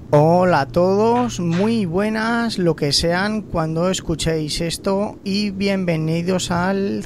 Hola a todos, muy buenas lo que sean cuando escuchéis esto y bienvenidos al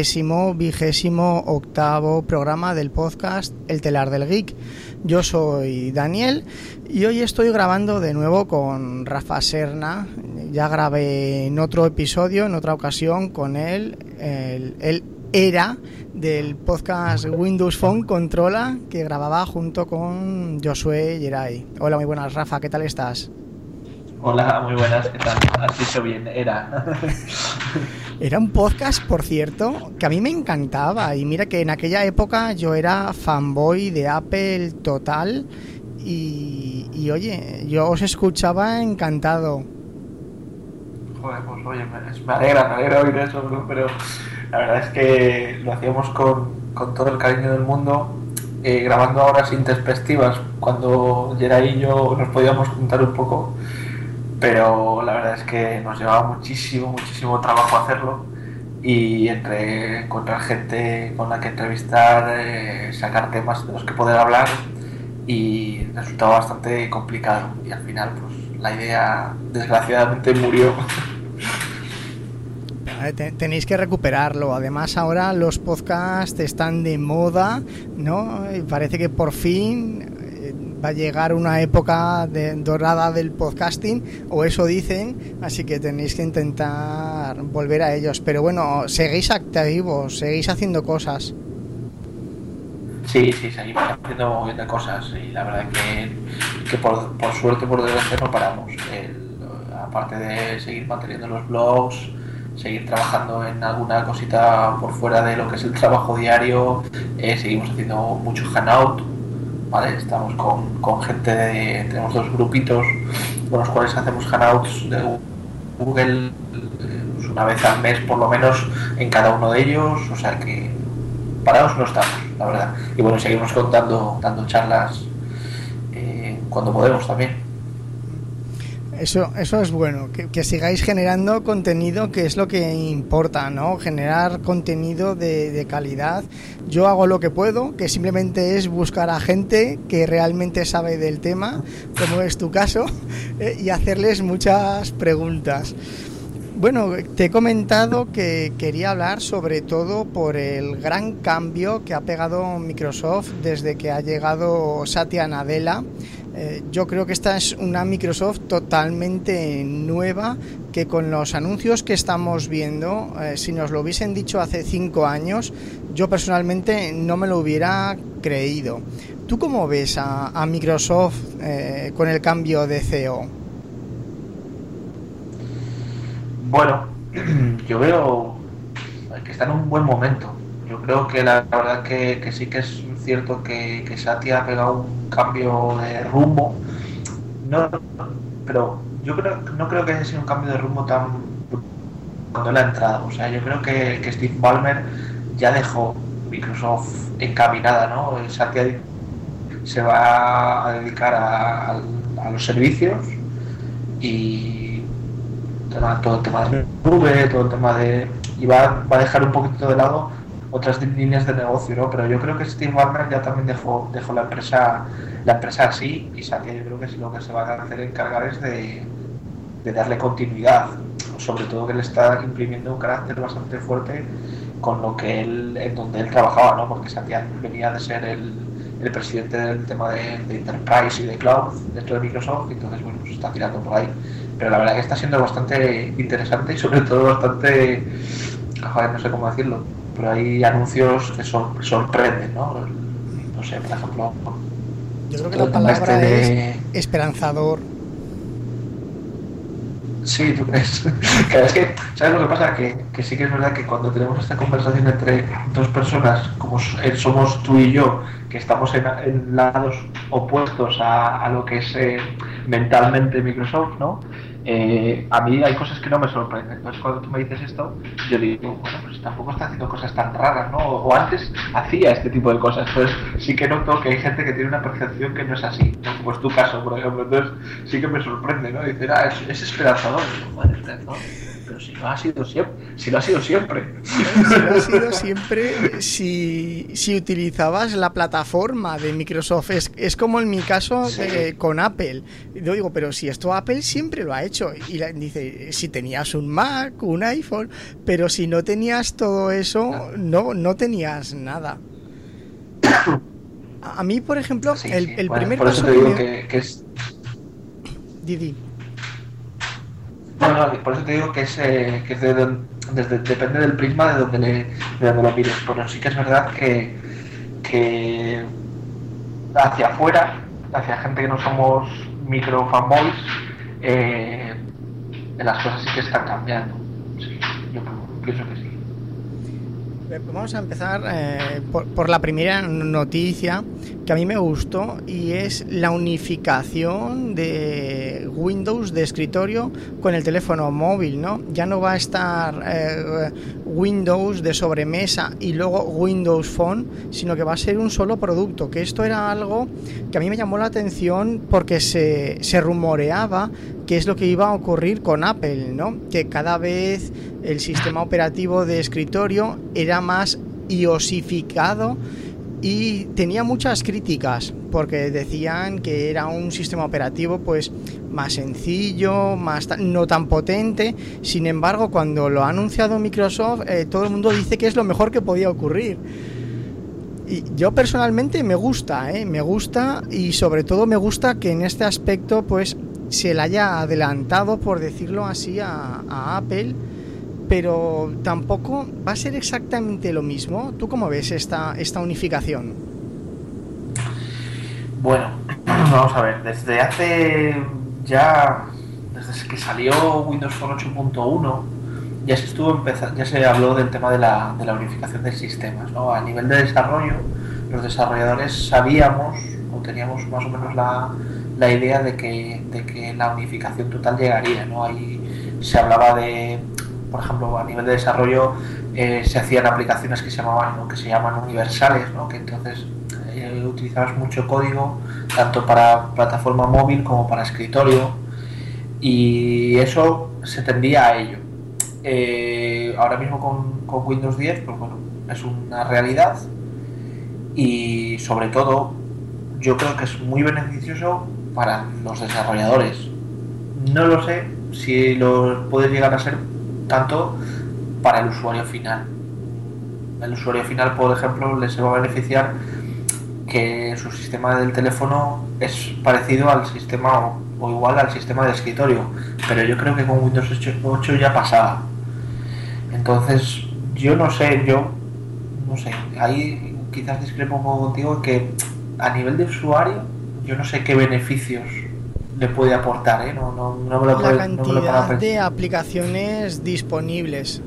128º programa del podcast El Telar del Geek. Yo soy Daniel y hoy estoy grabando de nuevo con Rafa Serna. Ya grabé en otro episodio, en otra ocasión con él, él era del podcast Windows Phone Controla, que grababa junto con Josué Geray. Hola, muy buenas, Rafa, ¿qué tal estás? Hola, muy buenas, ¿qué tal? Has dicho bien, era. Era un podcast, por cierto, que a mí me encantaba. Y mira que en aquella época yo era fanboy de Apple total. Y oye, yo os escuchaba encantado. Joder, pues oye, me alegra oír eso, bro, pero la verdad es que lo hacíamos con todo el cariño del mundo, grabando horas intempestivas cuando Geray y yo nos podíamos juntar un poco, pero la verdad es que nos llevaba muchísimo trabajo hacerlo y entre encontrar gente con la que entrevistar, sacar temas de los que poder hablar y resultaba bastante complicado y al final pues la idea desgraciadamente murió. Tenéis que recuperarlo. Además, ahora los podcasts están de moda, ¿no? Y parece que por fin va a llegar una época dorada del podcasting, o eso dicen, así que tenéis que intentar volver a ellos. Pero bueno, seguís activos, seguís haciendo cosas. Sí, seguimos haciendo un montón de cosas y la verdad que por suerte, por desgracia, no paramos. Aparte de seguir manteniendo los blogs, seguir trabajando en alguna cosita por fuera de lo que es el trabajo diario, seguimos haciendo mucho hangout, ¿vale? Estamos con gente tenemos dos grupitos con los cuales hacemos hangouts de Google, pues una vez al mes por lo menos en cada uno de ellos, o sea que parados no estamos, la verdad. Y bueno, seguimos dando charlas cuando podemos también. Eso es bueno, que sigáis generando contenido, que es lo que importa, ¿no? Generar contenido de calidad. Yo hago lo que puedo, que simplemente es buscar a gente que realmente sabe del tema, como es tu caso, y hacerles muchas preguntas. Bueno, te he comentado que quería hablar sobre todo por el gran cambio que ha pegado Microsoft desde que ha llegado Satya Nadella. Yo creo que esta es una Microsoft totalmente nueva, que con los anuncios que estamos viendo, si nos lo hubiesen dicho hace 5 años, yo personalmente no me lo hubiera creído. ¿Tú cómo ves a Microsoft con el cambio de CEO? Bueno, yo veo que está en un buen momento. Yo creo que la verdad que sí que es cierto que Satya ha pegado un cambio de rumbo. No, pero no creo que haya sido un cambio de rumbo tan cuando él ha entrado. O sea, yo creo que Steve Ballmer ya dejó Microsoft encaminada, ¿no? Satya se va a dedicar a los servicios y todo el tema de nube, todo el tema de... y va a dejar un poquito de lado otras líneas de negocio, ¿no? Pero yo creo que Steve Ballmer ya también dejó la empresa así, y Satya yo creo que lo que se va a hacer encargar es de darle continuidad, sobre todo que le está imprimiendo un carácter bastante fuerte con lo que en donde él trabajaba, ¿no? Porque Satya venía de ser el presidente del tema de Enterprise y de Cloud dentro de Microsoft, y entonces bueno, pues está tirando por ahí. Pero la verdad que está siendo bastante interesante y sobre todo bastante, joder, no sé cómo decirlo, pero hay anuncios que sorprenden, ¿no? No sé, por ejemplo, Yo creo que la palabra es esperanzador. Sí, ¿tú crees? Claro, es que, ¿sabes lo que pasa? Que sí que es verdad que cuando tenemos esta conversación entre dos personas, como somos tú y yo, que estamos en lados opuestos a lo que es mentalmente Microsoft, ¿no? A mí hay cosas que no me sorprenden. Entonces, cuando tú me dices esto, yo digo, bueno, pues tampoco está haciendo cosas tan raras, ¿no? O antes hacía este tipo de cosas. Entonces, sí que noto que hay gente que tiene una percepción que no es así, ¿no? Como es tu caso, por ejemplo. Entonces, sí que me sorprende, ¿no? Dice, es esperanzador. Bueno, ¿no? pero si lo ha sido siempre, si lo ha sido siempre. Si lo ha sido siempre, si utilizabas la plataforma de Microsoft, es como en mi caso Sí. con Apple. Yo digo, pero si esto Apple siempre lo ha hecho. Y dice, si tenías un Mac, un iPhone, pero si no tenías todo eso, no tenías nada. A mí, por ejemplo, Sí, el sí. el Bueno, primer por eso caso te que digo me... que es. Didi. Bueno, por eso te digo que es depende del prisma de donde lo mires. Pero sí que es verdad que hacia afuera, hacia gente que no somos micro fanboys, eh, las cosas sí que están cambiando. Sí, yo pienso que sí. Vamos a empezar por la primera noticia que a mí me gustó, y es la unificación de Windows de escritorio con el teléfono móvil, ¿no? Ya no va a estar Windows de sobremesa y luego Windows Phone, sino que va a ser un solo producto, que esto era algo que a mí me llamó la atención porque se rumoreaba que es lo que iba a ocurrir con Apple, ¿no? Que cada vez el sistema operativo de escritorio era más iosificado y tenía muchas críticas porque decían que era un sistema operativo pues más sencillo, no tan potente. Sin embargo, cuando lo ha anunciado Microsoft, todo el mundo dice que es lo mejor que podía ocurrir. Y yo personalmente me gusta y sobre todo me gusta que en este aspecto pues se le haya adelantado, por decirlo así, a Apple, pero tampoco va a ser exactamente lo mismo. ¿Tú cómo ves esta unificación? Bueno, vamos a ver, desde que salió Windows Phone 8.1, ya se habló del tema de la unificación de sistemas, ¿no? A nivel de desarrollo, los desarrolladores sabíamos o teníamos más o menos la idea de que la unificación total llegaría, ¿no? Ahí se hablaba de, por ejemplo, a nivel de desarrollo se hacían aplicaciones que se llaman universales, ¿no? Que entonces utilizabas mucho código tanto para plataforma móvil como para escritorio, y eso se tendía a ello. Ahora mismo con Windows 10 pues bueno, es una realidad, y sobre todo yo creo que es muy beneficioso para los desarrolladores. No lo sé si lo puede llegar a ser tanto para el usuario final. El usuario final, por ejemplo, les va a beneficiar que su sistema del teléfono es parecido al sistema o igual al sistema de escritorio, pero yo creo que con Windows 8 ya pasaba. Entonces yo no sé, ahí quizás discrepo un poco contigo, que a nivel de usuario yo no sé qué beneficios le puede aportar, ¿eh? No me lo La no me lo cantidad para de aplicaciones disponibles.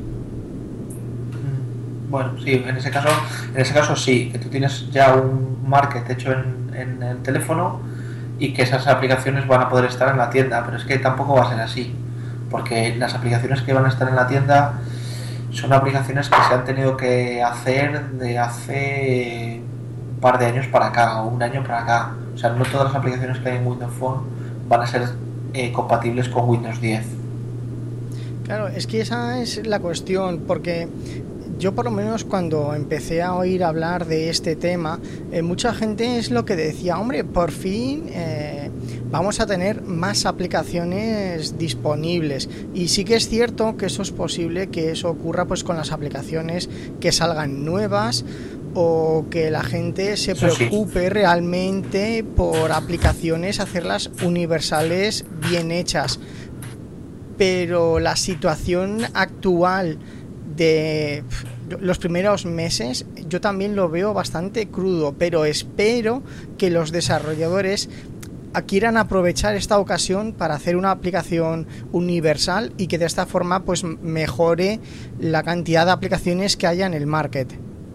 Bueno, sí, en ese caso sí, que tú tienes ya un market hecho en el teléfono y que esas aplicaciones van a poder estar en la tienda, pero es que tampoco va a ser así, porque las aplicaciones que van a estar en la tienda son aplicaciones que se han tenido que hacer de hace un par de años para acá o un año para acá. O sea, no todas las aplicaciones que hay en Windows Phone van a ser compatibles con Windows 10. Claro, es que esa es la cuestión, porque yo por lo menos cuando empecé a oír hablar de este tema, mucha gente es lo que decía, hombre, por fin vamos a tener más aplicaciones disponibles. Y sí que es cierto que eso es posible que eso ocurra pues con las aplicaciones que salgan nuevas, o que la gente se preocupe realmente por aplicaciones, hacerlas universales bien hechas. Pero la situación actual de los primeros meses yo también lo veo bastante crudo, pero espero que los desarrolladores quieran aprovechar esta ocasión para hacer una aplicación universal y que de esta forma pues mejore la cantidad de aplicaciones que haya en el market.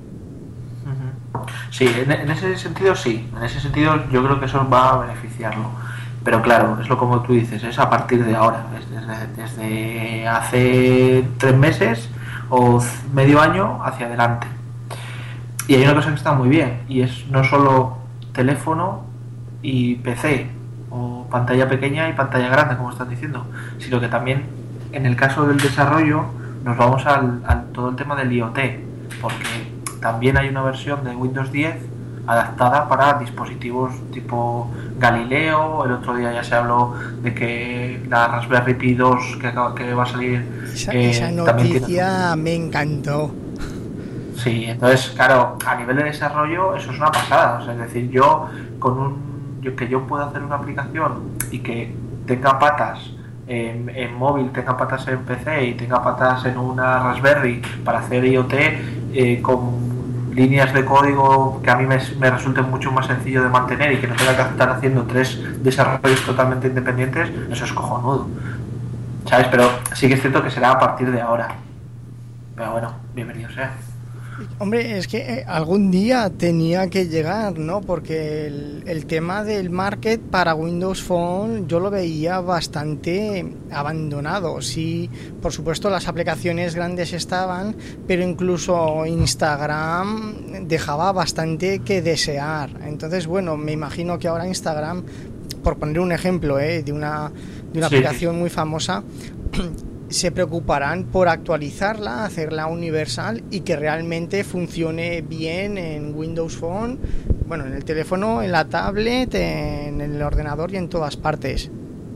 Sí, en ese sentido sí, en ese sentido yo creo que eso va a beneficiarlo, pero claro, es lo como tú dices, es a partir de ahora, desde hace 3 meses o medio año hacia adelante. Y hay una cosa que está muy bien, y es no solo teléfono y PC, o pantalla pequeña y pantalla grande, como están diciendo, sino que también en el caso del desarrollo nos vamos al todo el tema del IoT, porque también hay una versión de Windows 10 adaptada para dispositivos tipo Galileo. El otro día ya se habló de que la Raspberry Pi 2 que va a salir esa noticia me encantó. Sí, entonces, claro, a nivel de desarrollo eso es una pasada. O sea, es decir, yo que yo pueda hacer una aplicación y que tenga patas en móvil, tenga patas en PC y tenga patas en una Raspberry para hacer IoT con líneas de código que a mí me resulten mucho más sencillo de mantener y que no tenga que estar haciendo 3 desarrollos totalmente independientes, eso es cojonudo, ¿sabes? Pero sí que es cierto que será a partir de ahora. Pero bueno, bienvenido sea. Hombre, es que algún día tenía que llegar, ¿no? Porque el tema del market para Windows Phone yo lo veía bastante abandonado. Sí, por supuesto las aplicaciones grandes estaban, pero incluso Instagram dejaba bastante que desear. Entonces, bueno, me imagino que ahora Instagram, por poner un ejemplo, de una sí, aplicación muy famosa, se preocuparán por actualizarla, hacerla universal y que realmente funcione bien en Windows Phone, bueno, en el teléfono, en la tablet, en el ordenador y en todas partes.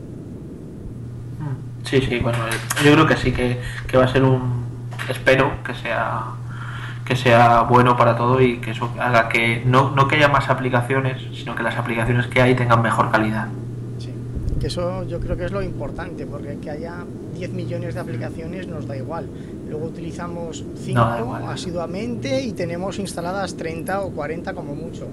Sí, sí, bueno, yo creo que sí, que va a ser espero que sea bueno para todo y que eso haga que no que haya más aplicaciones, sino que las aplicaciones que hay tengan mejor calidad. Que eso yo creo que es lo importante, porque que haya 10 millones de aplicaciones nos da igual. Luego utilizamos 5 asiduamente y tenemos instaladas 30 o 40 como mucho.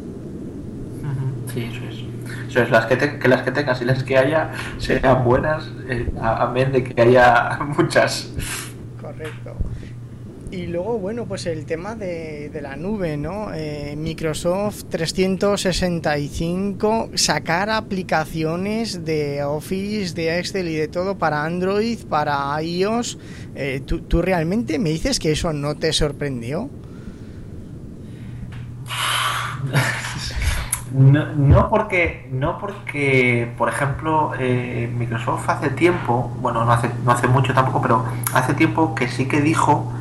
Sí, eso es. Eso es, las que tengas y las que haya sean buenas, amén de que haya muchas. Correcto. Y luego, bueno, pues el tema de la nube, ¿no? Microsoft 365, sacar aplicaciones de Office, de Excel y de todo para Android, para iOS. ¿Tú realmente me dices que eso no te sorprendió? No porque, por ejemplo, Microsoft hace tiempo, bueno, no hace mucho tampoco, pero hace tiempo que sí que dijo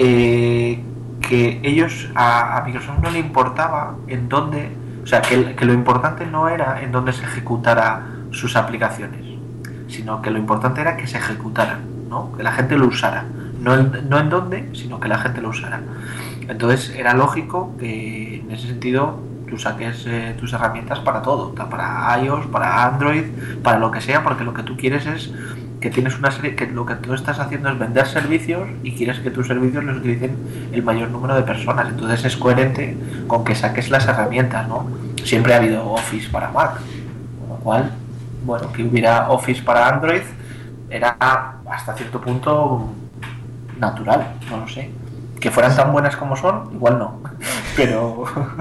que ellos a Microsoft no le importaba en dónde, o sea, que lo importante no era en dónde se ejecutara sus aplicaciones, sino que lo importante era que se ejecutaran, ¿no? Que la gente lo usara, no en dónde, sino que la gente lo usara. Entonces era lógico que en ese sentido tú saques tus herramientas para todo, para iOS, para Android, para lo que sea, porque lo que tú quieres es que tienes una serie, que lo que tú estás haciendo es vender servicios y quieres que tus servicios los utilicen el mayor número de personas. Entonces es coherente con que saques las herramientas, ¿no? Siempre ha habido Office para Mac, con lo cual, bueno, que hubiera Office para Android era hasta cierto punto natural, no lo sé. Que fueran tan buenas como son, igual no, pero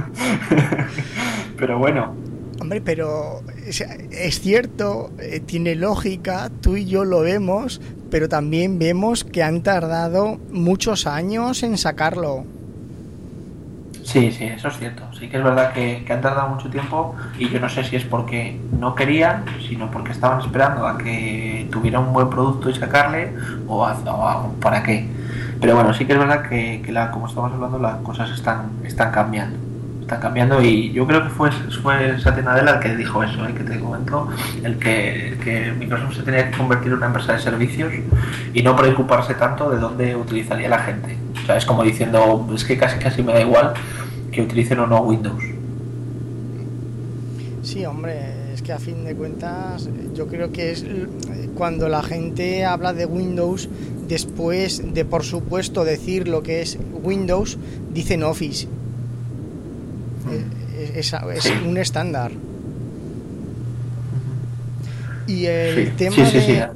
bueno. Hombre, pero es cierto, tiene lógica, tú y yo lo vemos, pero también vemos que han tardado muchos años en sacarlo. Sí, eso es cierto. Sí que es verdad que han tardado mucho tiempo y yo no sé si es porque no querían, sino porque estaban esperando a que tuviera un buen producto y sacarle o para qué. Pero bueno, sí que es verdad que como estamos hablando, las cosas están cambiando. Están cambiando y yo creo que fue Satya Nadella el que dijo eso, que te comento, el que Microsoft se tenía que convertir en una empresa de servicios y no preocuparse tanto de dónde utilizaría la gente. O sea, es como diciendo, es que casi me da igual que utilicen o no Windows. Sí, hombre, es que a fin de cuentas yo creo que es cuando la gente habla de Windows, después de por supuesto decir lo que es Windows, dicen Office. Es sí, un estándar. Y el tema de...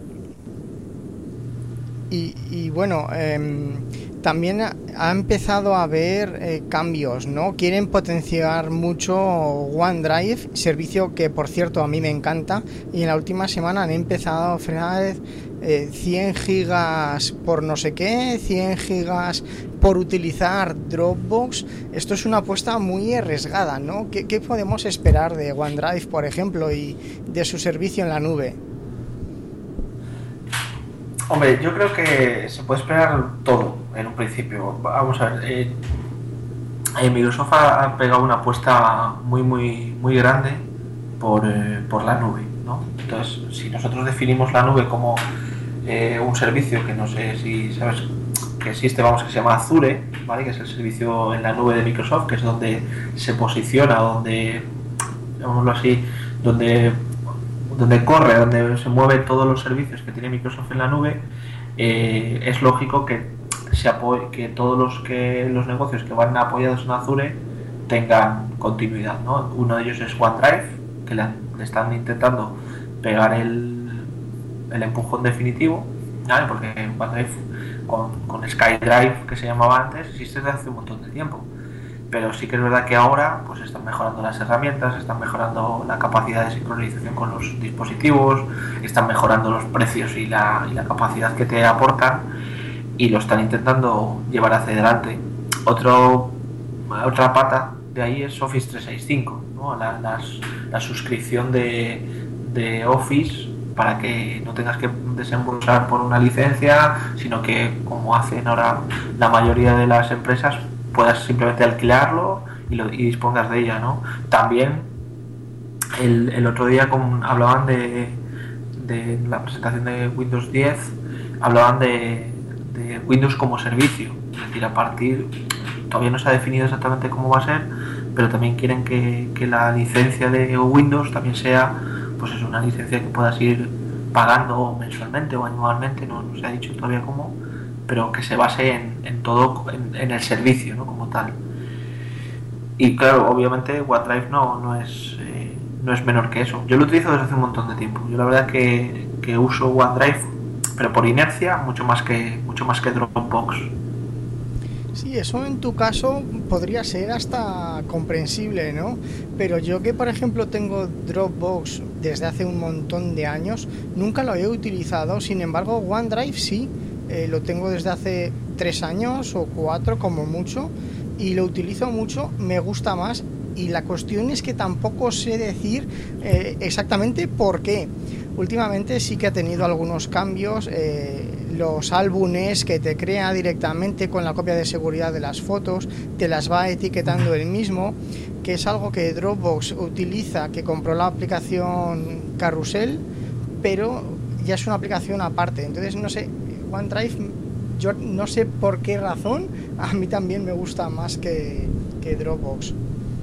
Y bueno, también ha empezado a haber cambios, ¿no? Quieren potenciar mucho OneDrive, servicio que por cierto a mí me encanta, y en la última semana han empezado a ofrecer 100 gigas por no sé qué, 100 gigas por utilizar Dropbox. Esto es una apuesta muy arriesgada, ¿no? ¿Qué podemos esperar de OneDrive, por ejemplo, y de su servicio en la nube? Hombre, yo creo que se puede esperar todo en un principio. Vamos a ver, Microsoft ha pegado una apuesta muy grande por la nube, ¿no? Entonces, si nosotros definimos la nube como un servicio que no sé si sabes que existe, vamos, que se llama Azure, ¿vale? Que es el servicio en la nube de Microsoft, que es donde se posiciona, donde, digámoslo así, donde corre, donde se mueven todos los servicios que tiene Microsoft en la nube. Es lógico que que todos los negocios que van apoyados en Azure tengan continuidad, ¿no? Uno de ellos es OneDrive, que le están intentando pegar el empujón definitivo, ¿vale? Porque OneDrive con SkyDrive, que se llamaba antes, existe desde hace un montón de tiempo. Pero sí que es verdad que ahora pues están mejorando las herramientas, están mejorando la capacidad de sincronización con los dispositivos, están mejorando los precios y la capacidad que te aportan, y lo están intentando llevar hacia adelante. Otra pata de ahí es Office 365, ¿no? La suscripción de Office, para que no tengas que desembolsar por una licencia, sino que, como hacen ahora la mayoría de las empresas, puedas simplemente alquilarlo y dispongas de ella, ¿no? También el otro día hablaban de la presentación de Windows 10, hablaban de Windows como servicio, es decir, a partir, todavía no se ha definido exactamente cómo va a ser, pero también quieren que la licencia de Windows también sea, pues es una licencia que puedas ir pagando mensualmente o anualmente, no se ha dicho todavía cómo, pero que se base en todo, en el servicio, ¿no? Como tal. Y claro, obviamente OneDrive no es menor que eso. Yo lo utilizo desde hace un montón de tiempo. Yo la verdad que uso OneDrive, pero por inercia, mucho más que Dropbox. Sí, eso en tu caso podría ser hasta comprensible, ¿no? Pero yo, que por ejemplo tengo Dropbox desde hace un montón de años, nunca lo he utilizado. Sin embargo, OneDrive sí, lo tengo desde hace 3 años o 4 como mucho, y lo utilizo mucho, me gusta más. Y la cuestión es que tampoco sé decir exactamente por qué. Últimamente sí que ha tenido algunos cambios, los álbumes que te crea directamente con la copia de seguridad de las fotos, te las va etiquetando él mismo, que es algo que Dropbox utiliza, que compró la aplicación Carrusel, pero ya es una aplicación aparte. Entonces, no sé, OneDrive, yo no sé por qué razón, a mí también me gusta más que Dropbox.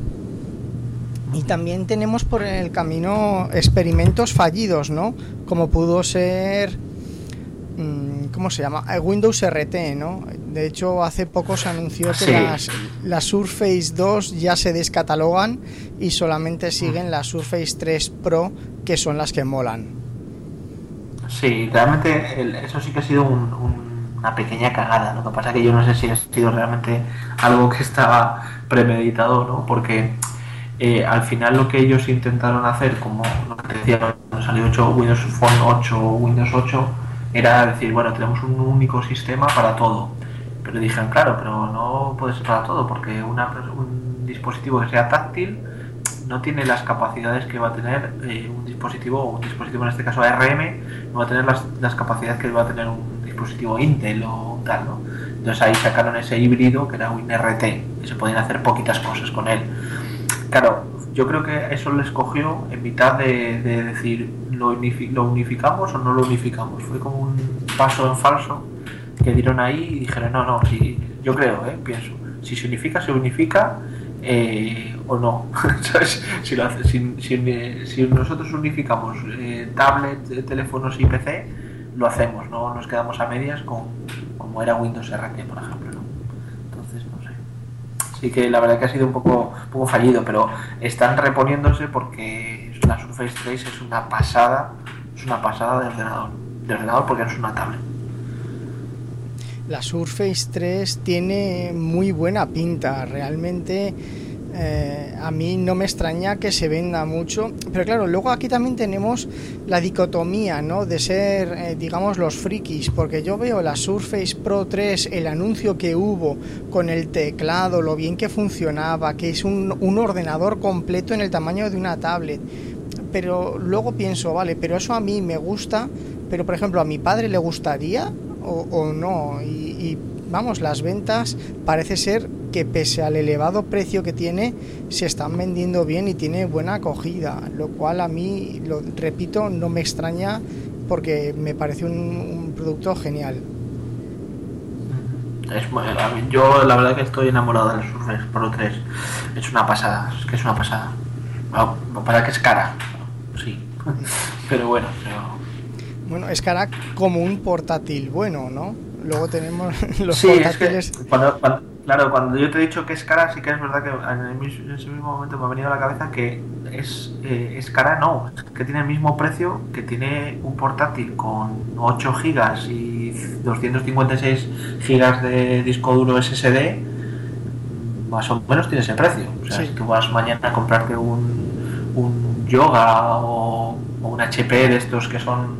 Y también tenemos por el camino experimentos fallidos, ¿no? Como pudo ser, ¿cómo se llama? Windows RT, ¿no? De hecho, hace poco se anunció que sí, las Surface 2 ya se descatalogan y solamente siguen las Surface 3 Pro, que son las que molan. Sí, realmente eso sí que ha sido una pequeña cagada. Lo que pasa es que yo no sé si ha sido realmente algo que estaba premeditado, ¿no? Porque al final lo que ellos intentaron hacer, como lo que te decía, cuando salió Windows Phone 8 o Windows 8, era decir, bueno, tenemos un único sistema para todo. Pero dijeron, claro, pero no puede ser para todo, porque un dispositivo que sea táctil no tiene las capacidades que va a tener un dispositivo en este caso ARM, no va a tener las capacidades que va a tener un dispositivo Intel o tal, ¿no? Entonces ahí sacaron ese híbrido que era WinRT, que se podían hacer poquitas cosas con él. Claro, yo creo que eso les cogió en mitad de decir, ¿lo unificamos o no lo unificamos? Fue como un paso en falso que dieron ahí y dijeron, no, sí, yo creo, pienso, si se unifica o no. ¿Sabes? Si nosotros unificamos tablet, teléfonos y PC, lo hacemos, no nos quedamos a medias como era Windows RT, por ejemplo, ¿no? Entonces, no sé. Sí que la verdad que ha sido un poco fallido, pero están reponiéndose porque la Surface 3 es una pasada de ordenador porque no es una tablet. La Surface 3 tiene muy buena pinta, realmente. A mí no me extraña que se venda mucho, pero claro, luego aquí también tenemos la dicotomía, ¿no? De ser, digamos, los frikis, porque yo veo la Surface Pro 3, el anuncio que hubo con el teclado, lo bien que funcionaba, que es un ordenador completo en el tamaño de una tablet, pero luego pienso, vale, pero eso a mí me gusta, pero por ejemplo a mi padre le gustaría o no, y vamos, las ventas parece ser que pese al elevado precio que tiene, se están vendiendo bien y tiene buena acogida, lo cual a mí, lo repito, no me extraña porque me parece un producto genial. Yo la verdad que estoy enamorado del Surface Pro 3. Es una pasada, es que es una pasada. Para que es cara, sí. Pero bueno, Bueno, es cara como un portátil bueno, ¿no? Luego tenemos los sí, portátiles. es que claro, cuando yo te he dicho que es cara, sí que es verdad que en ese mismo momento me ha venido a la cabeza que es cara, no, es que tiene el mismo precio que tiene un portátil con 8 gigas y 256 gigas de disco duro SSD, más o menos tiene ese precio. O sea, Sí. si tú vas mañana a comprarte un Yoga o un HP de estos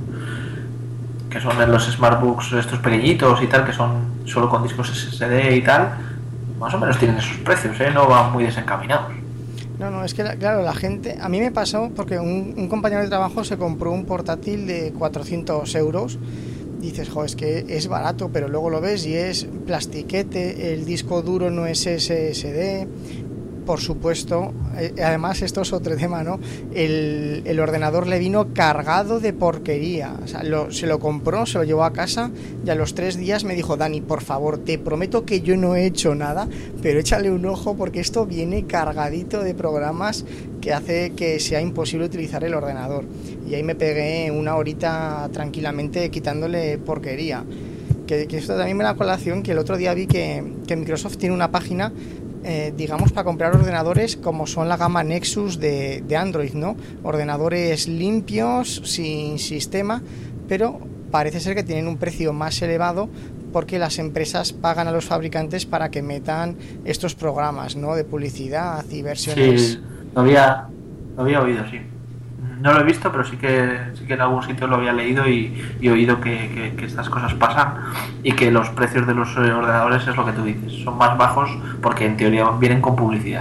que son en los smartbooks estos pequeñitos y tal, que son solo con discos SSD y tal, más o menos tienen esos precios, no van muy desencaminados. No, no, es que claro, la gente, a mí me pasó porque un compañero de trabajo se compró un portátil de 400 euros. Dices, jo, es que es barato, pero luego lo ves y es plastiquete, el disco duro no es SSD, por supuesto. Además, esto es otro tema, ¿no? El ordenador le vino cargado de porquería. O sea, se lo compró, se lo llevó a casa y a los 3 días me dijo, Dani, por favor, te prometo que yo no he hecho nada, pero échale un ojo porque esto viene cargadito de programas que hace que sea imposible utilizar el ordenador. Y ahí me pegué una horita tranquilamente quitándole porquería. Que esto también me da colación, que el otro día vi que Microsoft tiene una página, digamos, para comprar ordenadores como son la gama Nexus de Android, ¿no? Ordenadores limpios, sin sistema, pero parece ser que tienen un precio más elevado porque las empresas pagan a los fabricantes para que metan estos programas, ¿no? De publicidad y versiones. Sí, lo había oído, sí. No lo he visto, pero sí que en algún sitio lo había leído y he oído que estas cosas pasan y que los precios de los ordenadores es lo que tú dices, son más bajos porque en teoría vienen con publicidad.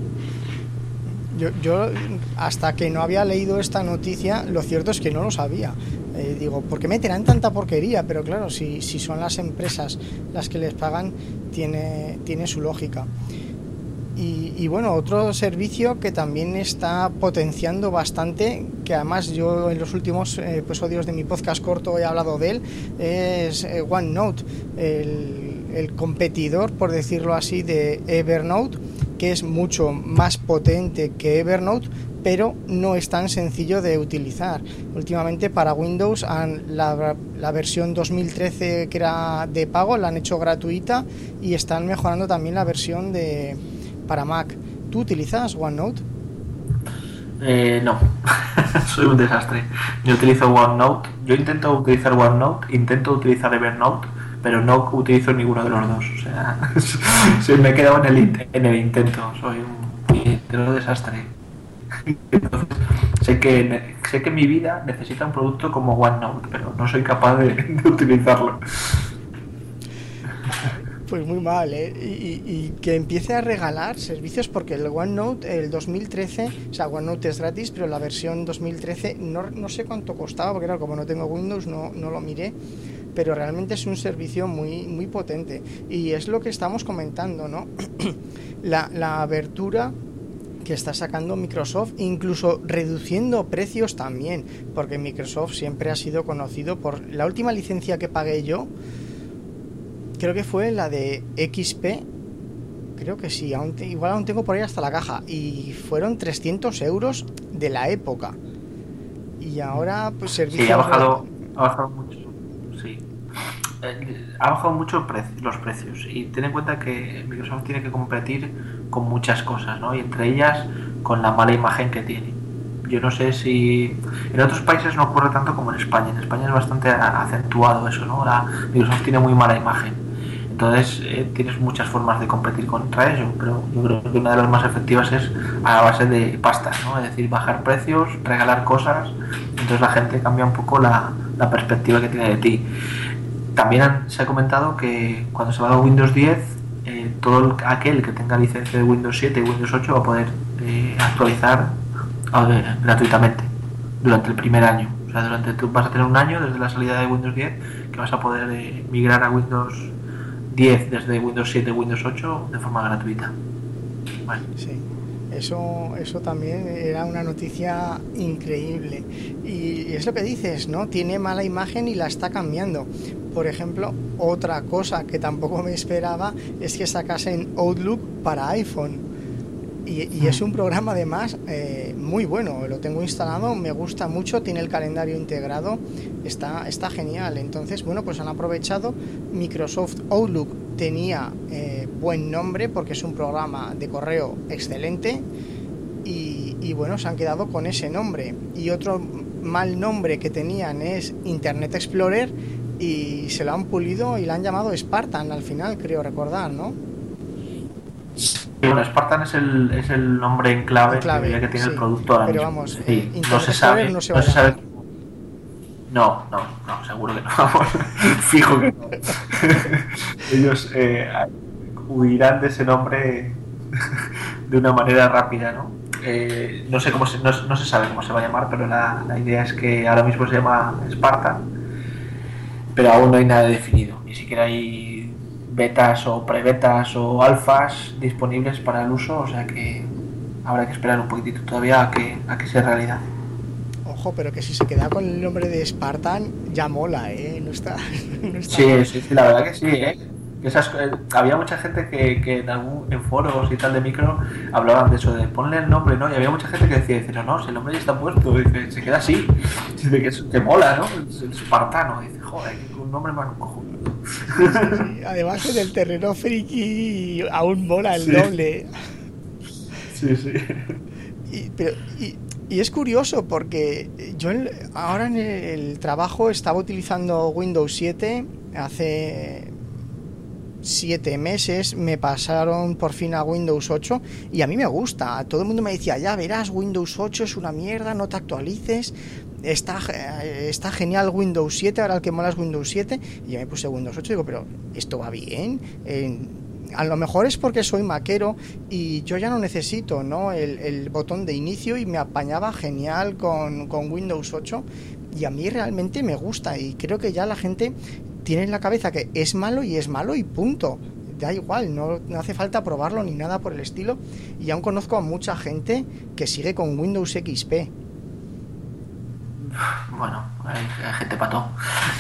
Yo hasta que no había leído esta noticia, lo cierto es que no lo sabía. Digo, ¿por qué meterán tanta porquería? Pero claro, si son las empresas las que les pagan, tiene su lógica. Y bueno, otro servicio que también está potenciando bastante, que además yo en los últimos episodios de mi podcast corto he hablado de él, es OneNote, el competidor, por decirlo así, de Evernote, que es mucho más potente que Evernote, pero no es tan sencillo de utilizar. Últimamente para Windows la versión 2013 que era de pago la han hecho gratuita y están mejorando también la versión para Mac. ¿Tú utilizas OneNote? No, soy un desastre. Yo utilizo OneNote, yo intento utilizar OneNote, intento utilizar Evernote, pero no utilizo ninguno de los dos. O sea, se me he quedado en el intento. Soy un desastre. Entonces, sé que mi vida necesita un producto como OneNote, pero no soy capaz de utilizarlo. Pues muy mal, ¿eh? Y que empiece a regalar servicios porque el OneNote, el 2013, o sea, OneNote es gratis, pero la versión 2013 no sé cuánto costaba, porque claro, como no tengo Windows no lo miré, pero realmente es un servicio muy, muy potente. Y es lo que estamos comentando, ¿no? la abertura que está sacando Microsoft, incluso reduciendo precios también, porque Microsoft siempre ha sido conocido por la última licencia que pagué yo. Creo que fue la de XP, creo que sí, igual aún tengo por ahí hasta la caja, y fueron 300 euros de la época. Y ahora, pues servicios... Sí, ha bajado mucho, sí. Ha bajado mucho los precios y ten en cuenta que Microsoft tiene que competir con muchas cosas, ¿no? Y entre ellas con la mala imagen que tiene. Yo no sé si en otros países no ocurre tanto como en España. En España es bastante acentuado eso, ¿no? Microsoft tiene muy mala imagen. Entonces tienes muchas formas de competir contra ello, pero yo creo que una de las más efectivas es a base de pasta, ¿no? Es decir, bajar precios, regalar cosas, entonces la gente cambia un poco la perspectiva que tiene de ti. También se ha comentado que cuando se va a Windows 10, todo aquel que tenga licencia de Windows 7 y Windows 8 va a poder actualizar gratuitamente durante el primer año. O sea, vas a tener un año desde la salida de Windows 10 que vas a poder migrar a Windows 10 desde Windows 7 Windows 8 de forma gratuita. Vale. Sí, eso también era una noticia increíble. Y es lo que dices, ¿no? Tiene mala imagen y la está cambiando. Por ejemplo, otra cosa que tampoco me esperaba es que sacasen Outlook para iPhone. Y es un programa además muy bueno, lo tengo instalado, me gusta mucho, tiene el calendario integrado, está genial. Entonces, bueno, pues han aprovechado. Microsoft Outlook tenía buen nombre porque es un programa de correo excelente y bueno, se han quedado con ese nombre. Y otro mal nombre que tenían es Internet Explorer y se lo han pulido y lo han llamado Spartan al final, creo recordar, ¿no? Bueno, Spartan es el nombre en clave que tiene el producto ahora pero mismo. Vamos, sí, no se sabe. No se sabe. No, seguro que no. Vamos, fijo que no. Ellos huirán de ese nombre de una manera rápida, ¿no? No sé no se sabe cómo se va a llamar, pero la idea es que ahora mismo se llama Spartan, pero aún no hay nada definido. Ni siquiera hay betas o prebetas o alfas disponibles para el uso, o sea que habrá que esperar un poquitito todavía a que sea realidad. Ojo, pero que si se queda con el nombre de Spartan ya mola, no está sí, la verdad que sí, había mucha gente que en foros y tal de micro hablaban de eso, de ponle el nombre, ¿no? Y había mucha gente que decía, no, si el nombre ya está puesto, dice, se queda así, dice que mola, ¿no? El espartano, dice, joder, un nombre más cojonudo. Sí. Además en el terreno friki aún mola el doble. Sí. Y es curioso porque yo ahora en el trabajo estaba utilizando Windows 7 hace 7 meses, me pasaron por fin a Windows 8 y a mí me gusta. Todo el mundo me decía, ya verás, Windows 8 es una mierda, no te actualices, está genial Windows 7, ahora el que mola es Windows 7. Y yo me puse Windows 8 y digo, pero esto va bien. A lo mejor es porque soy maquero y yo ya no necesito, ¿no?, el botón de inicio y me apañaba genial con Windows 8 y a mí realmente me gusta y creo que ya la gente tiene en la cabeza que es malo y punto. Da igual, no hace falta probarlo ni nada por el estilo y aún conozco a mucha gente que sigue con Windows XP. Bueno, hay gente para todo.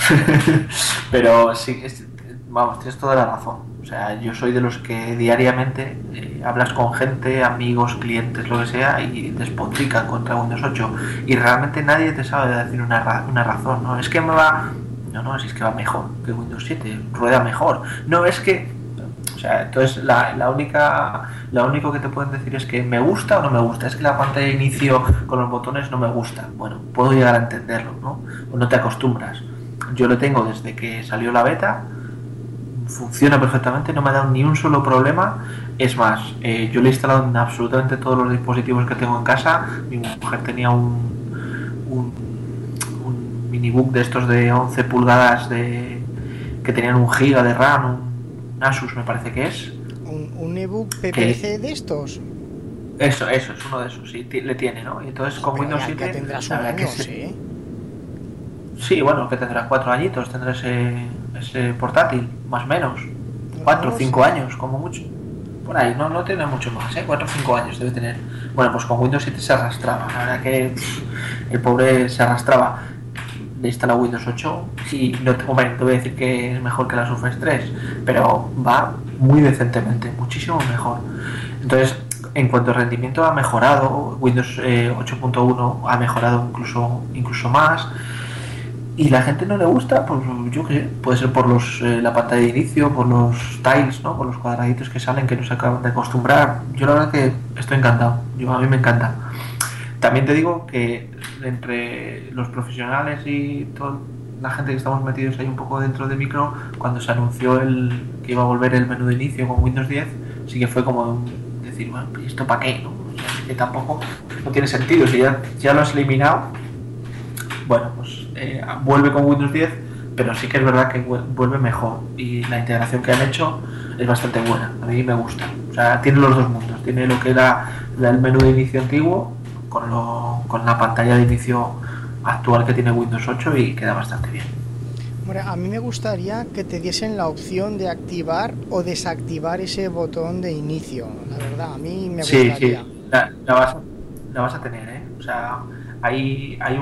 Pero sí, vamos, tienes toda la razón. O sea, yo soy de los que diariamente hablas con gente, amigos, clientes, lo que sea, y despotrican contra Windows 8. Y realmente nadie te sabe decir una razón, ¿no? Es que me va... No, es que va mejor que Windows 7, rueda mejor. No, es que... O sea, entonces lo único que te pueden decir es que me gusta o no me gusta. Es que la pantalla de inicio con los botones no me gusta. Bueno, puedo llegar a entenderlo, ¿no? O no te acostumbras. Yo lo tengo desde que salió la beta, funciona perfectamente, no me ha dado ni un solo problema. Es más, yo lo he instalado en absolutamente todos los dispositivos que tengo en casa. Mi mujer tenía un minibook de estos de 11 pulgadas que tenían 1 GB de RAM, un Asus me parece que es. ¿Un ebook PPC de estos? Eso, es uno de esos, sí, le tiene, ¿no? Y entonces con Windows 7... Que tendrás un año, ¿sí? Sí, bueno, que tendrás 4 añitos, tendrá ese portátil, más o menos. 4 o 5 años, como mucho. Por ahí, no tiene mucho más, 4 o 5 años debe tener. Bueno, pues con Windows 7 se arrastraba, la verdad que el pobre se arrastraba. Le instala Windows 8 y no te voy a decir que es mejor que la Surface 3, pero va muy decentemente, muchísimo mejor. Entonces, en cuanto a rendimiento ha mejorado, Windows 8.1 ha mejorado incluso más. Y la gente no le gusta, pues yo qué sé, puede ser por la pantalla de inicio, por los tiles, ¿no? Por los cuadraditos que salen, que no se acaban de acostumbrar. Yo la verdad que estoy encantado, a mí me encanta. También te digo que entre los profesionales y toda la gente que estamos metidos ahí un poco dentro de micro, cuando se anunció que iba a volver el menú de inicio con Windows 10, sí que fue como decir, bueno, ¿y esto para qué? ¿No? O sea, que tampoco no tiene sentido, si ya lo has eliminado. Bueno, pues vuelve con Windows 10, pero sí que es verdad que vuelve mejor y la integración que han hecho es bastante buena, a mí me gusta. O sea, tiene los dos mundos, tiene lo que era el menú de inicio antiguo con la pantalla de inicio actual que tiene Windows 8 y queda bastante bien. Bueno, a mí me gustaría que te diesen la opción de activar o desactivar ese botón de inicio. La verdad, a mí me gustaría. Sí, la vas a tener, ¿eh? O sea, hay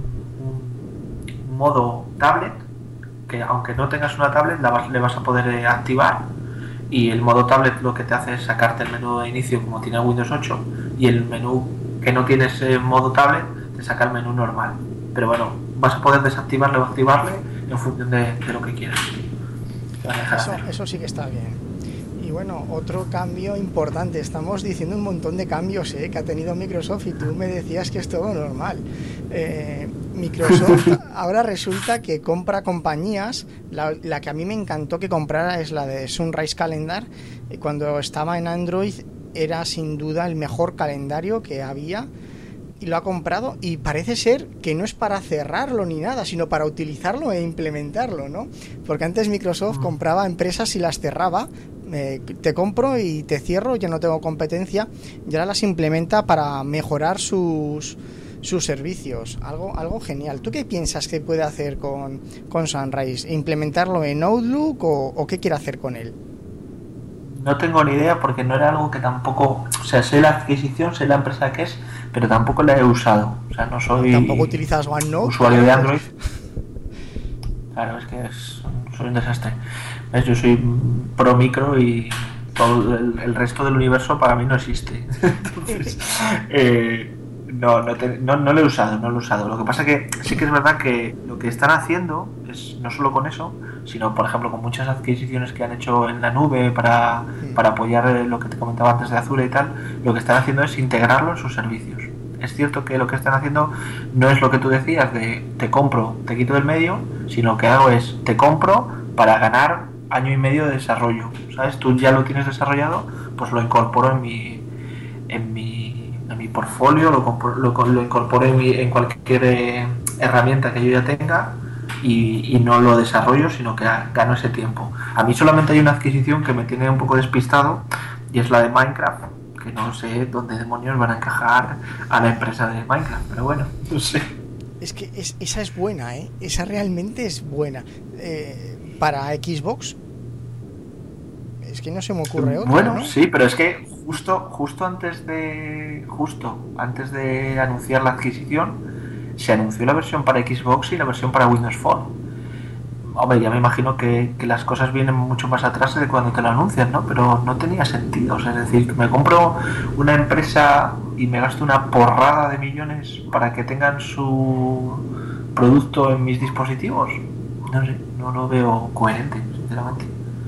un modo tablet que aunque no tengas una tablet le vas a poder activar, y el modo tablet lo que te hace es sacarte el menú de inicio como tiene Windows 8, y el menú que no tiene ese modo tablet te saca el menú normal. Pero bueno, vas a poder desactivarle o activarle en función de lo que quieras. Eso sí que está bien. Y bueno, otro cambio importante. Estamos diciendo un montón de cambios que ha tenido Microsoft, y tú me decías que es todo normal. Microsoft ahora resulta que compra compañías. La que a mí me encantó que comprara es la de Sunrise Calendar. Cuando estaba en Android era sin duda el mejor calendario que había, y lo ha comprado, y parece ser que no es para cerrarlo ni nada, sino para utilizarlo e implementarlo, ¿no? Porque antes Microsoft compraba empresas y las cerraba. Te compro y te cierro, ya no tengo competencia, y ahora las implementa para mejorar sus servicios. Algo genial. ¿Tú qué piensas que puede hacer con Sunrise? ¿Implementarlo en Outlook o qué quiere hacer con él? No tengo ni idea, porque no era algo que tampoco... O sea, sé la adquisición, sé la empresa que es, pero tampoco la he usado. O sea, no soy... ¿Tampoco utilizas OneNote? Usuario de Android. Claro, es que soy un desastre. ¿Ves? Yo soy pro micro y todo el resto del universo para mí no existe. Entonces, no lo he usado. Lo que pasa que sí que es verdad que lo que están haciendo es no solo con eso, sino por ejemplo con muchas adquisiciones que han hecho en la nube para apoyar lo que te comentaba antes de Azure y tal. Lo que están haciendo es integrarlo en sus servicios. Es cierto que lo que están haciendo no es lo que tú decías de te compro, te quito del medio, sino que hago es te compro para ganar año y medio de desarrollo, ¿sabes? Tú ya lo tienes desarrollado, pues lo incorporo en mi portfolio, lo incorporo en cualquier herramienta que yo ya tenga, y no lo desarrollo, sino que gano ese tiempo. A mí solamente hay una adquisición que me tiene un poco despistado, y es la de Minecraft, que no sé dónde demonios van a encajar a la empresa de Minecraft, pero bueno, no sé. Es que esa es buena, ¿eh? Esa realmente es buena. Para Xbox, es que no se me ocurre otra. Bueno, ¿no? sí, pero es que justo antes de anunciar la adquisición, se anunció la versión para Xbox y la versión para Windows Phone. Hombre, ya me imagino que las cosas vienen mucho más atrás de cuando te lo anuncian, ¿no? Pero no tenía sentido. O sea, es decir, que me compro una empresa y me gasto una porrada de millones para que tengan su producto en mis dispositivos. No sé, no lo veo coherente, sinceramente.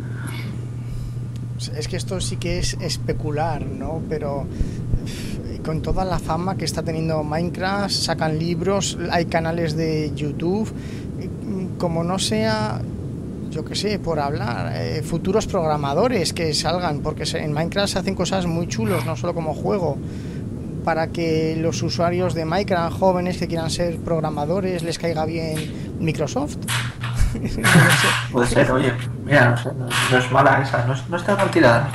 Es que esto sí que es especular, ¿no? Pero con toda la fama que está teniendo Minecraft, sacan libros, hay canales de YouTube, como no sea, yo que sé, por hablar, futuros programadores que salgan, porque en Minecraft se hacen cosas muy chulos, no solo como juego, para que los usuarios de Minecraft, jóvenes que quieran ser programadores, les caiga bien Microsoft. Puede ser, oye, mira, no sé, no es mala esa, no está mal tirada,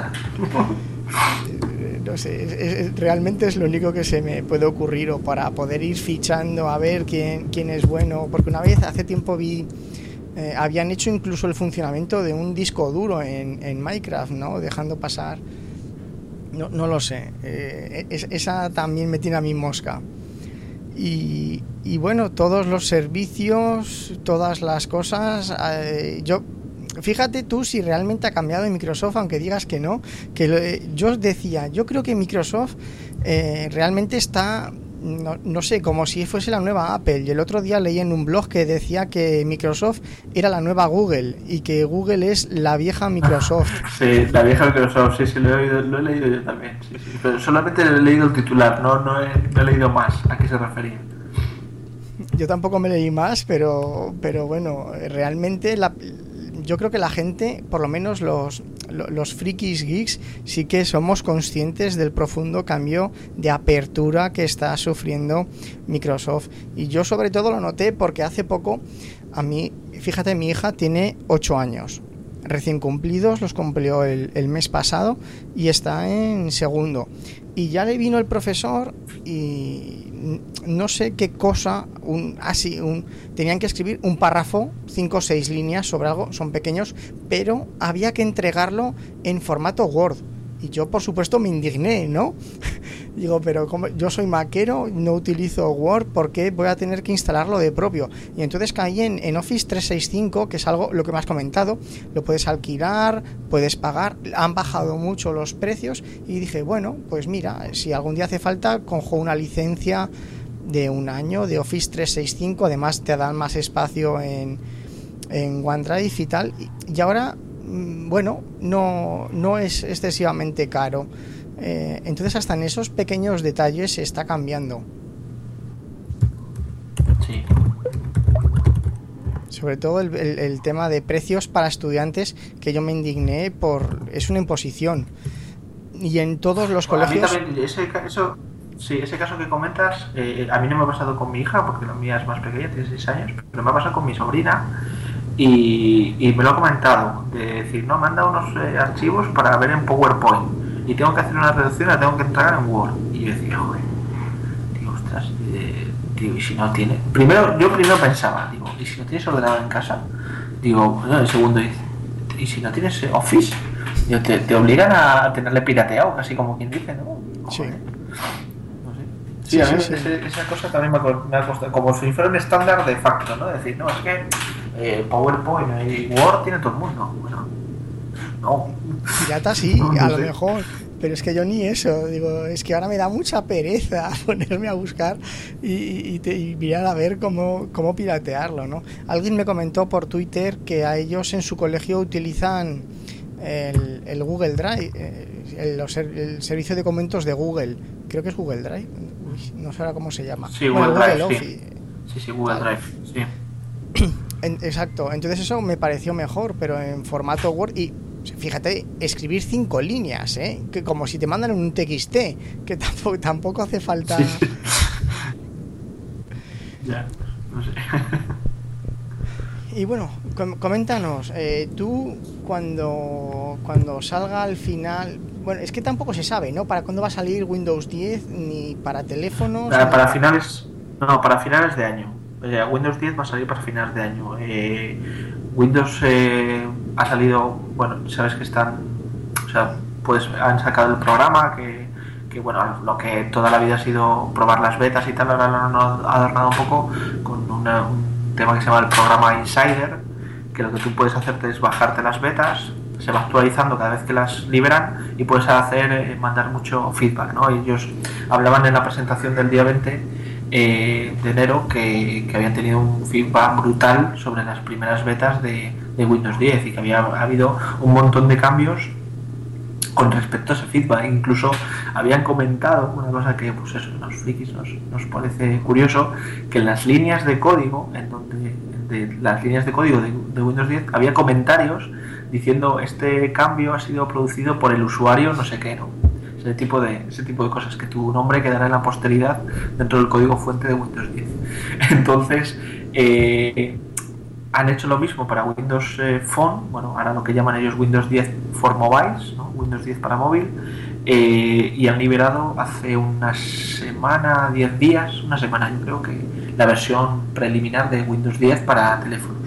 No sé, realmente es lo único que se me puede ocurrir, o para poder ir fichando a ver quién es bueno, porque una vez hace tiempo vi, habían hecho incluso el funcionamiento de un disco duro en Minecraft, ¿no? Dejando pasar, no lo sé, esa también me tiene a mí mosca. Y bueno, todos los servicios, todas las cosas, fíjate tú si realmente ha cambiado en Microsoft, aunque digas que no, yo decía, yo creo que Microsoft realmente está, no sé, como si fuese la nueva Apple. Y el otro día leí en un blog que decía que Microsoft era la nueva Google y que Google es la vieja Microsoft. Sí, la vieja Microsoft, sí, lo he leído yo también. Sí, pero solamente he leído el titular, no he leído más a qué se refería. Yo tampoco me leí más, pero bueno, realmente yo creo que la gente, por lo menos los frikis geeks, sí que somos conscientes del profundo cambio de apertura que está sufriendo Microsoft. Y yo sobre todo lo noté porque hace poco, a mí, fíjate, mi hija tiene 8 años. Recién cumplidos, los cumplió el mes pasado y está en segundo. Y ya le vino el profesor y no sé qué cosa, tenían que escribir un párrafo, 5 o 6 líneas sobre algo, son pequeños, pero había que entregarlo en formato Word. Y yo, por supuesto, me indigné, ¿no? Digo, pero como yo soy maquero, no utilizo Word, ¿por qué voy a tener que instalarlo de propio? Y entonces caí en Office 365, que es algo, lo que me has comentado, lo puedes alquilar, puedes pagar, han bajado mucho los precios, y dije, bueno, pues mira, si algún día hace falta, cojo una licencia de 1 año de Office 365, además te dan más espacio en OneDrive y tal, y ahora, bueno, no es excesivamente caro. Entonces hasta en esos pequeños detalles se está cambiando. Sí. Sobre todo el tema de precios para estudiantes, que yo me indigné es una imposición. Y en todos los colegios... A mí también, ese caso que comentas, a mí no me ha pasado con mi hija, porque la mía es más pequeña, tiene 6 años, pero me ha pasado con mi sobrina. Y me lo ha comentado, de decir, no, manda unos archivos para ver en PowerPoint. Y tengo que hacer una reducción, la tengo que entregar en Word. Y yo decía, joder, digo, ostras, digo, y si no tiene... Yo primero pensaba, digo, ¿y si no tienes ordenador en casa? Digo, no, el segundo dice, ¿y si no tienes Office? Digo, te obligan a tenerle pirateado, casi como quien dice, ¿no? Joder. Sí. Sí, a mí esa cosa también me ha costado, como si fuera un estándar de facto, ¿no? Decir, no, es que PowerPoint y Word tiene todo el mundo. Bueno, no. Pirata sí, no, a lo mejor, pero es que yo ni eso, digo, es que ahora me da mucha pereza ponerme a buscar y mirar a ver cómo piratearlo, ¿no? Alguien me comentó por Twitter que a ellos en su colegio utilizan el Google Drive, el servicio de documentos de Google, creo que es Google Drive, no sé ahora cómo se llama. Sí, Google Drive, Office. Sí, Google Drive, sí. Exacto, entonces eso me pareció mejor, pero en formato Word. Y fíjate, escribir 5 líneas, que como si te mandan un TXT, que tampoco hace falta. Sí. Ya, no sé. Y bueno, coméntanos, tú cuando salga al final, bueno, es que tampoco se sabe, ¿no? ¿Para cuándo va a salir Windows 10 ni para teléfonos? Para finales de año. Windows 10 va a salir para finales de año. Windows ha salido, bueno, sabes que han sacado el programa que bueno, lo que toda la vida ha sido probar las betas y tal, ahora lo han adornado un poco con un tema que se llama el programa Insider, que lo que tú puedes hacerte es bajarte las betas, se va actualizando cada vez que las liberan y puedes mandar mucho feedback, ¿no? Ellos hablaban en la presentación del día 20 de enero que habían tenido un feedback brutal sobre las primeras betas de Windows 10 y que había habido un montón de cambios con respecto a ese feedback. Incluso habían comentado una cosa que, pues eso, los frikis nos parece curioso, que en las líneas de código, las líneas de código de Windows 10 había comentarios diciendo este cambio ha sido producido por el usuario no sé qué, ¿no? Ese tipo de cosas, que tu nombre quedará en la posteridad dentro del código fuente de Windows 10. Entonces han hecho lo mismo para Windows Phone, bueno, ahora lo que llaman ellos Windows 10 for Mobiles, ¿no? Windows 10 para móvil, y han liberado hace una semana, 10 días, una semana yo creo, que la versión preliminar de Windows 10 para teléfonos.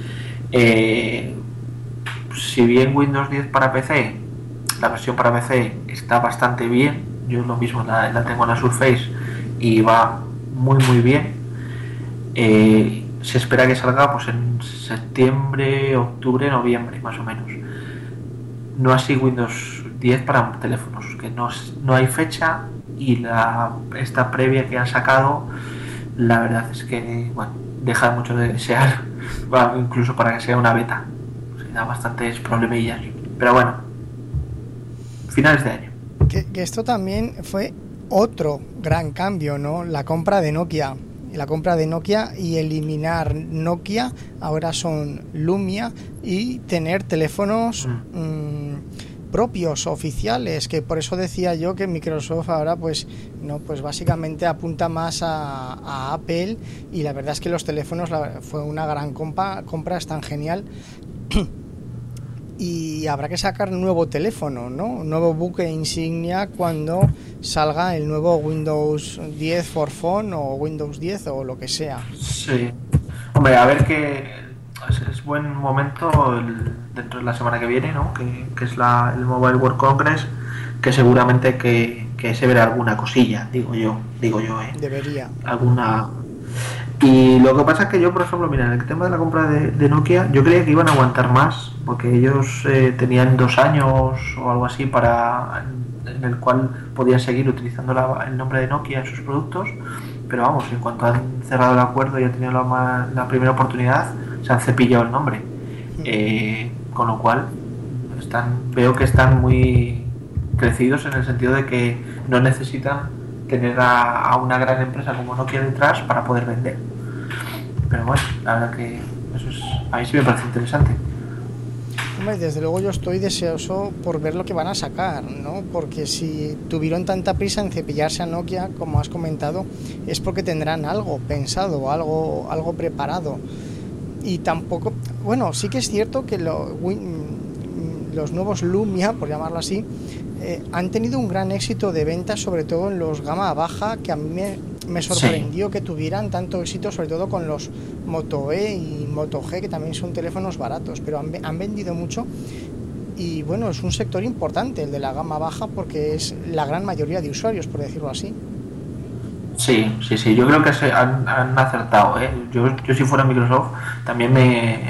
Si bien Windows 10 para PC, la versión para PC está bastante bien, yo lo mismo la tengo en la Surface y va muy bien. Se espera que salga pues en septiembre, octubre, noviembre más o menos. No así Windows 10 para teléfonos, que no hay fecha, y esta previa que han sacado, la verdad es que bueno, deja mucho de desear, incluso para que sea una beta. Da bastantes problemillas, pero bueno, finales de año. Que esto también fue otro gran cambio, ¿no? La compra de Nokia y eliminar Nokia, ahora son Lumia, y tener teléfonos propios, oficiales, que por eso decía yo que Microsoft ahora pues básicamente apunta más a Apple, y la verdad es que los teléfonos fue una gran compra, es tan genial. y habrá que sacar un nuevo teléfono, ¿no? Un nuevo buque insignia cuando salga el nuevo Windows 10 for Phone o Windows 10 o lo que sea. Sí. Hombre, a ver que es buen momento dentro de la semana que viene, ¿no? Que es el Mobile World Congress, que seguramente que se verá alguna cosilla, digo yo, Debería. alguna. Y lo que pasa es que yo, por ejemplo, mira, en el tema de la compra de Nokia, yo creía que iban a aguantar más, porque ellos tenían 2 años o algo así en el cual podían seguir utilizando el nombre de Nokia en sus productos, pero vamos, en cuanto han cerrado el acuerdo y han tenido la primera oportunidad, se han cepillado el nombre. Con lo cual, veo que están muy crecidos en el sentido de que no necesitan tener a una gran empresa como Nokia detrás para poder vender. Pero bueno, la verdad que a mí sí me parece interesante. Hombre, desde luego yo estoy deseoso por ver lo que van a sacar, ¿no? Porque si tuvieron tanta prisa en cepillarse a Nokia, como has comentado, es porque tendrán algo pensado, algo preparado. Y tampoco, bueno, sí que es cierto que los nuevos Lumia, por llamarlo así, han tenido un gran éxito de ventas, sobre todo en los gama baja, que a mí me sorprendió que tuvieran tanto éxito, sobre todo con los Moto E y Moto G, que también son teléfonos baratos, pero han vendido mucho. Y bueno, es un sector importante el de la gama baja, porque es la gran mayoría de usuarios, por decirlo así. Sí, yo creo que han acertado, ¿eh? Yo si fuera Microsoft también me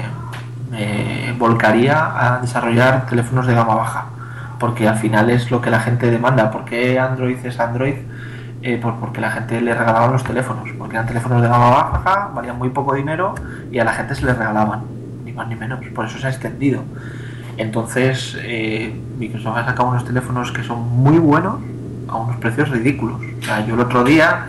volcaría a desarrollar teléfonos de gama baja, porque al final es lo que la gente demanda. ¿Por qué Android es Android? Porque la gente le regalaban los teléfonos, porque eran teléfonos de gama baja, valían muy poco dinero y a la gente se les regalaban, ni más ni menos, por eso se ha extendido. Entonces Microsoft ha sacado unos teléfonos que son muy buenos a unos precios ridículos. O sea, yo el otro día,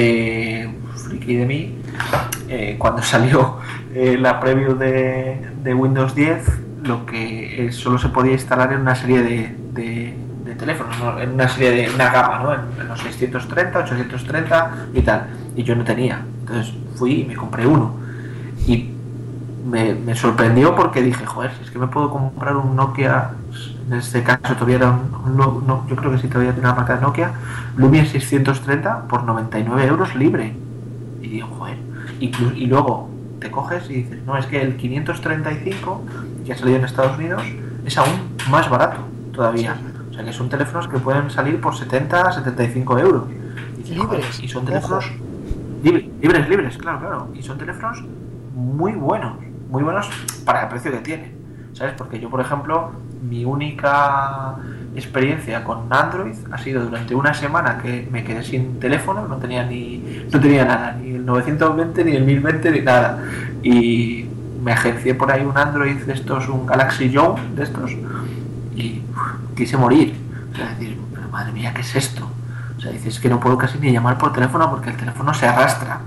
friki de mí, cuando salió la preview de Windows 10, lo que solo se podía instalar en una serie de teléfonos, ¿no? En una gama, ¿no? En los 630, 830 y tal, y yo no tenía. Entonces fui y me compré uno y me sorprendió, porque dije, joder, es que me puedo comprar un Nokia. En este caso todavía era yo creo que sí, todavía tiene la marca de Nokia, Lumia 630 por 99 euros libre. Y digo, joder, y luego te coges y dices, no, es que el 535 que ha salido en Estados Unidos es aún más barato todavía. O sea que son teléfonos que pueden salir por 70, 75 euros. Y dices, libres. Y son teléfonos libres, claro. Y son teléfonos muy buenos para el precio que tienen, ¿sabes? Porque yo, por ejemplo, mi única experiencia con Android ha sido durante una semana que me quedé sin teléfono, no tenía nada, ni el 920, ni el 1020, ni nada. Y me agencié por ahí un Android de estos, un Galaxy Young de estos, y quise morir. O sea, decir, pero madre mía, ¿qué es esto? O sea, dices que no puedo casi ni llamar por teléfono porque el teléfono se arrastra.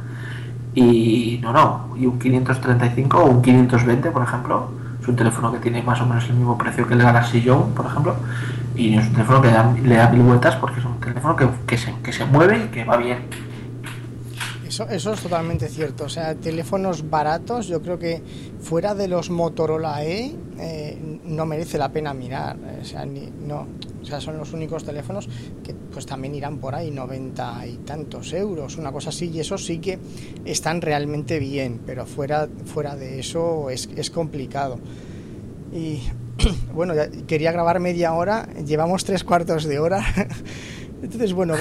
Y y un 535 o un 520, por ejemplo, es un teléfono que tiene más o menos el mismo precio que el Galaxy Young, por ejemplo, y es un teléfono que le da 1000 vueltas, porque es un teléfono que se mueve y que va bien. Eso es totalmente cierto. O sea, teléfonos baratos, yo creo que fuera de los Motorola no merece la pena mirar. O sea, son los únicos teléfonos que pues también irán por ahí 90 y tantos euros, una cosa así, y eso sí que están realmente bien, pero fuera de eso es complicado. Y bueno, ya quería grabar media hora, llevamos 3/4 de hora. Entonces, bueno,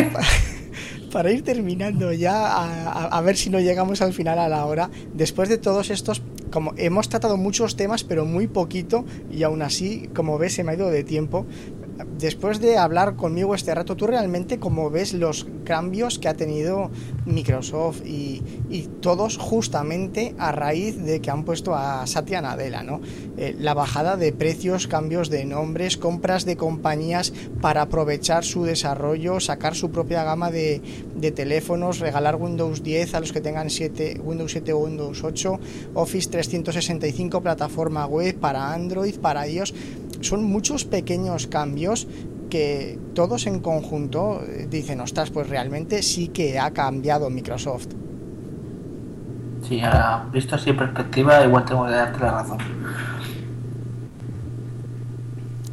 para ir terminando ya, a ver si no llegamos al final a la hora, después de todos estos, como hemos tratado muchos temas pero muy poquito, y aún así, como ves, se me ha ido de tiempo. Después de hablar conmigo este rato, ¿tú realmente cómo ves los cambios que ha tenido Microsoft y todos justamente a raíz de que han puesto a Satya Nadella, ¿no? La bajada de precios, cambios de nombres, compras de compañías para aprovechar su desarrollo, sacar su propia gama de teléfonos, regalar Windows 10 a los que tengan Windows 7 o Windows 8, Office 365, plataforma web para Android, para iOS. Son muchos pequeños cambios que todos en conjunto dicen, ostras, pues realmente sí que ha cambiado Microsoft. Sí, ahora visto así en perspectiva, igual tengo que darte la razón.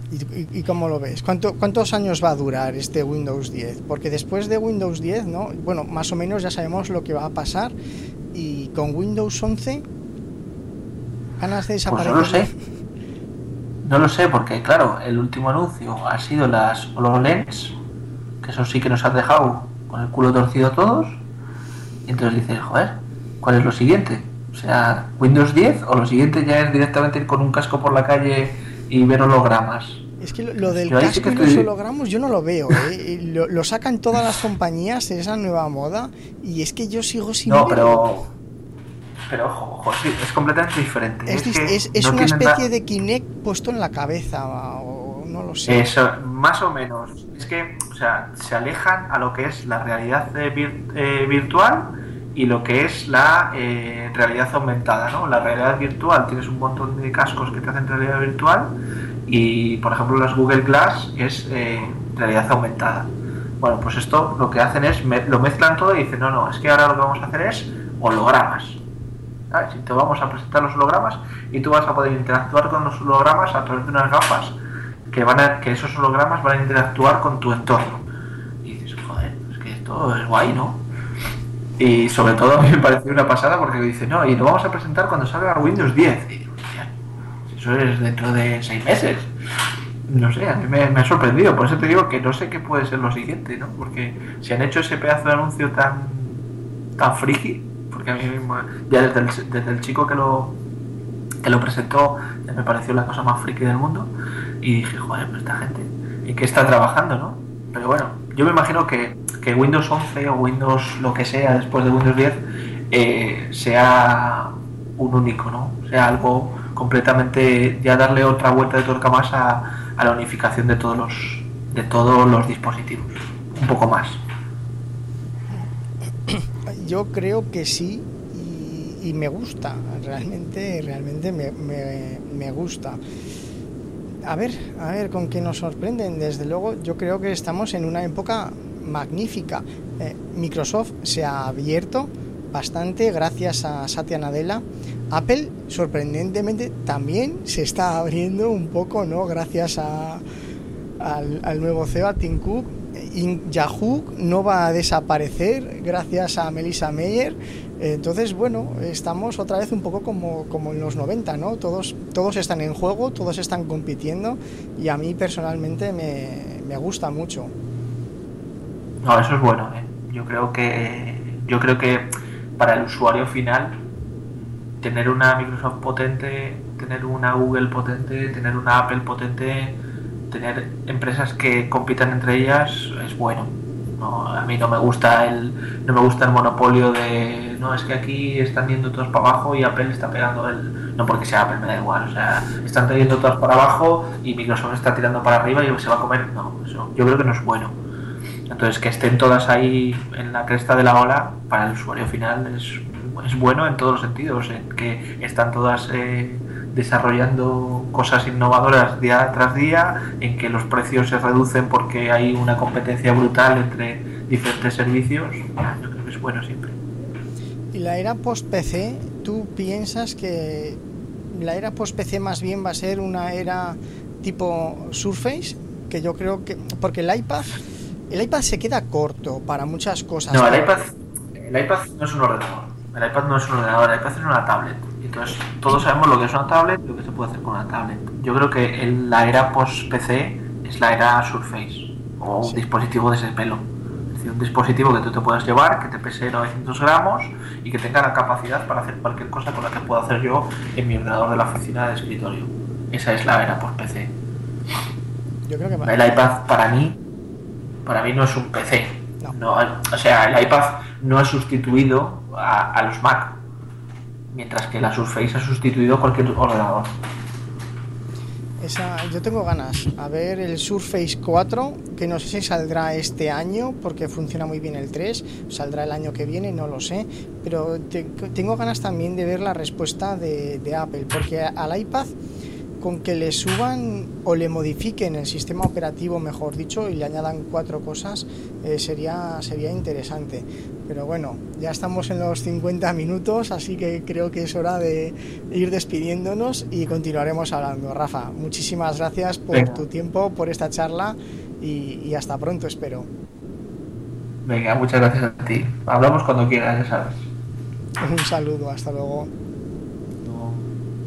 ¿Y cómo lo ves? ¿Cuántos años va a durar este Windows 10? Porque después de Windows 10, ¿no? Bueno, más o menos ya sabemos lo que va a pasar. Y con Windows 11, ganas de Pues desaparecer. no lo sé. No lo sé, porque claro, el último anuncio ha sido las HoloLens, que eso sí que nos han dejado con el culo torcido todos. Y entonces dices, joder, ¿cuál es lo siguiente? O sea, Windows 10 o lo siguiente ya es directamente ir con un casco por la calle y ver hologramas. Es que lo del Yo ahí casco sí que y los estoy... hologramas yo no lo veo, ¿eh? Lo sacan todas las compañías, esa nueva moda, y es que yo sigo sin No, verlo. pero ojo, sí, es completamente diferente. Es No una tienen especie de Kinect puesto en la cabeza, o no lo sé. eso, más o menos. Es que, o sea, se alejan a lo que es la realidad virtual y lo que es la realidad aumentada, ¿no? La realidad virtual, tienes un montón de cascos que te hacen realidad virtual y, por ejemplo, las Google Glass es realidad aumentada. Bueno, pues esto lo que hacen es, lo mezclan todo y dicen, no, es que ahora lo que vamos a hacer es hologramas. ¿Sabes? Si te vamos a presentar los hologramas y tú vas a poder interactuar con los hologramas a través de unas gafas que esos hologramas van a interactuar con tu entorno. Y dices, joder, es que esto es guay, ¿no? Y sobre todo a mí me pareció una pasada porque dice, no, y lo vamos a presentar cuando salga Windows 10. Y digo, hostia, eso es dentro de 6 meses. No sé, a mí me ha sorprendido, por eso te digo que no sé qué puede ser lo siguiente, ¿no? Porque si han hecho ese pedazo de anuncio tan friki, porque a mí mismo, ya desde el chico que lo presentó, ya me pareció la cosa más friki del mundo, y dije, joder, pues esta gente, ¿en qué está trabajando, no? Pero bueno, yo me imagino que Windows 11 o Windows lo que sea después de Windows 10 sea un único, ¿no? Sea algo completamente, ya darle otra vuelta de tuerca más a la unificación de todos los dispositivos, un poco más. Yo creo que sí, y me gusta, realmente me gusta. A ver con qué nos sorprenden. Desde luego, yo creo que estamos en una época magnífica. Microsoft se ha abierto bastante gracias a Satya Nadella. Apple, sorprendentemente, también se está abriendo un poco, ¿no? Gracias al nuevo CEO, a Tim Cook. Yahoo no va a desaparecer gracias a Melissa Meyer. Entonces, bueno, estamos otra vez un poco como en los 90, ¿no? Todos están en juego, todos están compitiendo, y a mí personalmente me gusta mucho. No, eso es bueno, ¿eh? Yo creo que para el usuario final, tener una Microsoft potente, tener una Google potente, tener una Apple potente, tener empresas que compitan entre ellas es bueno. No, a mí no me gusta el monopolio de, no, es que aquí están yendo todos para abajo y Apple está pegando no porque sea Apple, me da igual, o sea, están yendo todos para abajo y Microsoft está tirando para arriba y se va a comer. No, eso yo creo que no es bueno. Entonces, que estén todas ahí en la cresta de la ola para el usuario final es bueno en todos los sentidos, en que están todas desarrollando cosas innovadoras día tras día, en que los precios se reducen porque hay una competencia brutal entre diferentes servicios. Yo creo que es bueno siempre. ¿Y la era post-PC? ¿Tú piensas que la era post-PC más bien va a ser una era tipo Surface? Que yo creo que... Porque el iPad se queda corto para muchas cosas. No, el iPad no es un ordenador. El iPad no es un ordenador, el iPad es una tablet. Entonces, todos sabemos lo que es una tablet y lo que se puede hacer con una tablet. Yo creo que la era post-PC es la era Surface, o un dispositivo de ese pelo. Es decir, un dispositivo que tú te puedas llevar, que te pese 900 gramos y que tenga la capacidad para hacer cualquier cosa con la que puedo hacer yo en mi ordenador de la oficina de escritorio. Esa es la era post-PC. Yo creo que el iPad para mí no es un PC. No, o sea, el iPad no ha sustituido a los Mac, mientras que la Surface ha sustituido cualquier ordenador. Yo tengo ganas a ver el Surface 4, que no sé si saldrá este año porque funciona muy bien el 3, saldrá el año que viene, no lo sé, pero tengo ganas también de ver la respuesta de Apple, porque al iPad con que le suban o le modifiquen el sistema operativo, mejor dicho, y le añadan 4 cosas, sería interesante. Pero bueno, ya estamos en los 50 minutos, así que creo que es hora de ir despidiéndonos y continuaremos hablando. Rafa, muchísimas gracias por Venga, tu tiempo, por esta charla y hasta pronto, espero. venga, muchas gracias a ti. Hablamos cuando quieras, ya sabes. Un saludo, hasta luego.